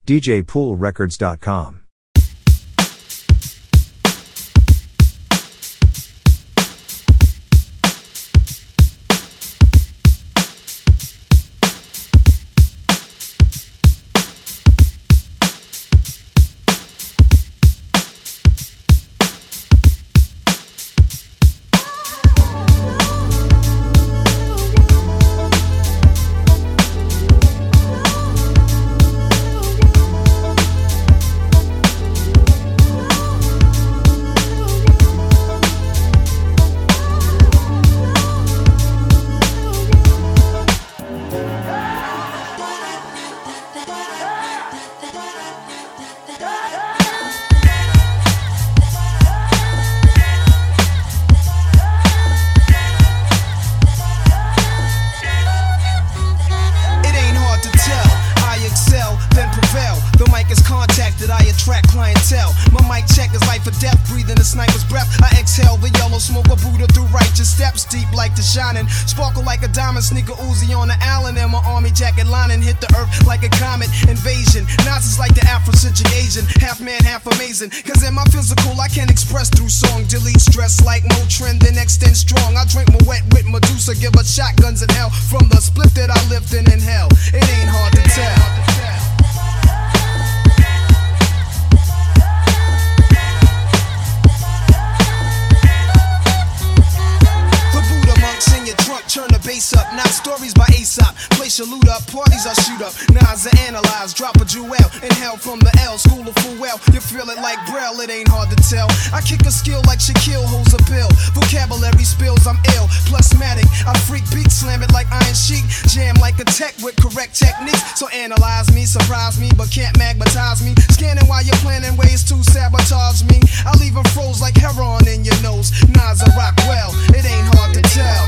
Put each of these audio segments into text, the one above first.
DJPoolRecords.com. Clientele. My mic check is life or death, breathing a sniper's breath. I exhale the yellow smoke, a Buddha through righteous steps, deep like the shining, sparkle like a diamond, sneaker Uzi on the Allen, and my army jacket lining hit the earth like a comet. Invasion, Nazis like the Afrocentric Asian, half man, half amazing. Cause in my physical, I can express through song, delete stress like Motrin, then extend strong. I drink my wet with Medusa, give her shotguns in hell from the split that I lived in hell. It ain't hard to tell. Turn the bass up, not stories by Aesop. Place your loot up, parties I shoot up. Nas I analyze, drop a jewel. Inhale from the L, school of full well. You feel it like Braille, it ain't hard to tell. I kick a skill like Shaquille holds a pill. Vocabulary spills, I'm ill. Plusmatic, I freak beat, slam it like Iron Sheik. Jam like a tech with correct techniques. So analyze me, surprise me, but can't magnetize me. Scanning while you're planning ways to sabotage me. I leave them froze like heroin in your nose. Nas I rock well, it ain't hard to tell.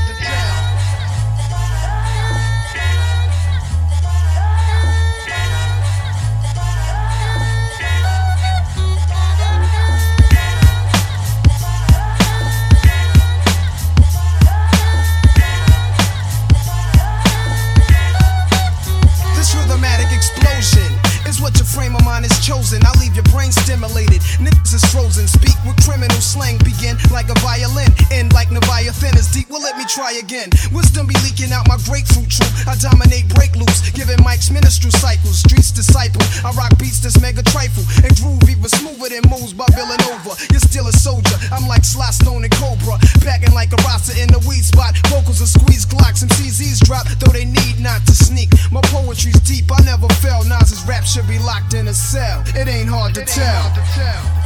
What your frame of mind is chosen. I leave your brain stimulated. Niggas is frozen. Speak with criminal slang. Begin like a violin. End like Leviathan is deep. Well, let me try again. Wisdom be leaking out my grapefruit truth. I dominate break loose. Giving mics ministerial cycles. Streets disciple. I rock beats that's mega trifle. And groove even smoother than moves by Villanova. You're still a soldier. I'm like Sly Stone and Cobra. Packing like a Rasta in the weed spot. Vocals are squeeze Glocks. Some CZs drop. Though they need not to sneak. My poetry's deep. I never fell. Nas's rap should be locked in a cell. It ain't hard to tell.